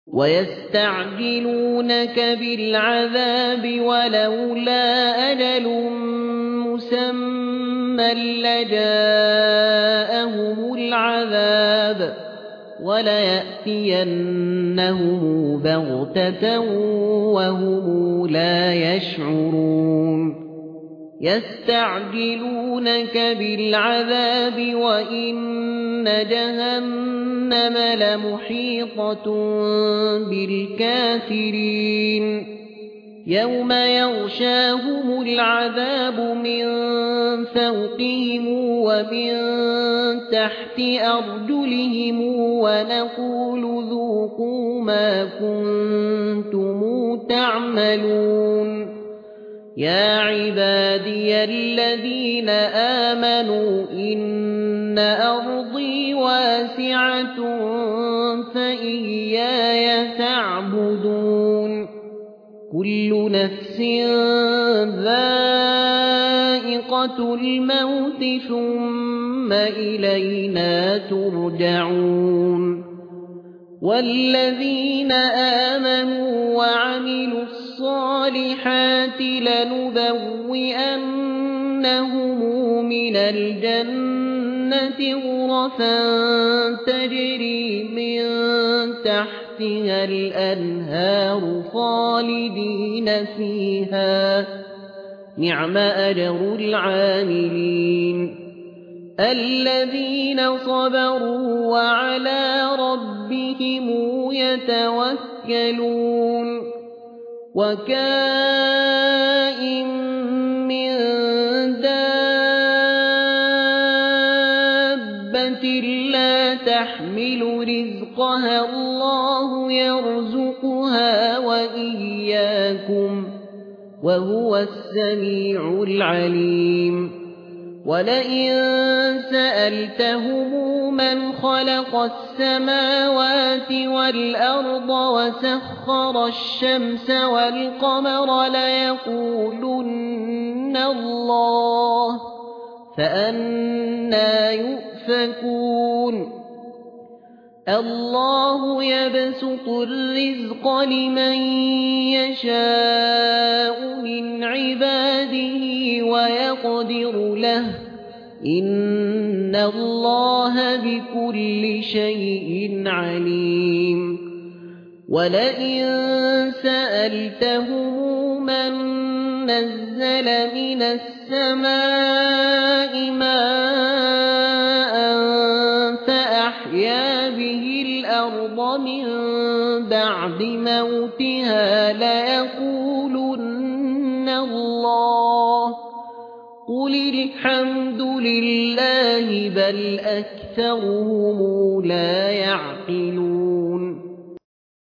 ويستعجلونك بالعذاب ولولا أجل مسمى لجاءهم العذاب وليأتينهم بغتة وهم لا يشعرون يستعجلونك بالعذاب وإن جهنم لمحيطة بالكافرين يوم يغشاهم العذاب من فوقهم ومن تحت أرجلهم ونقول ذوقوا ما كنتم تعملون يا عبادي الذين آمنوا إن أرضي واسعة فإياي تعبدون كل نفس ذائقة الموت ثم إلينا ترجعون والذين آمنوا وعملوا الصالحات لنبوئنهم من الجنة غرفا تجري من تحتها الأنهار خالدين فيها نعم أجر العاملين الذين صبروا وعلى ربهم يتوكلون وكائن من دابة لا تحمل رزقها الله يرزقها وإياكم وهو السميع العليم ولئن سألتهم من خلق السماوات والأرض وسخر الشمس والقمر ليقولن الله فأنى يؤفكون الله يبسط الرزق لمن يشاء من عباده ويقدر له إن الله بكل شيء عليم ولئن سألتهم من نزل من السماء ماء فأحيا به الأرض من بعد موتها ليقولن الله قل الحمد لله بل أكثرهم لا يعقلون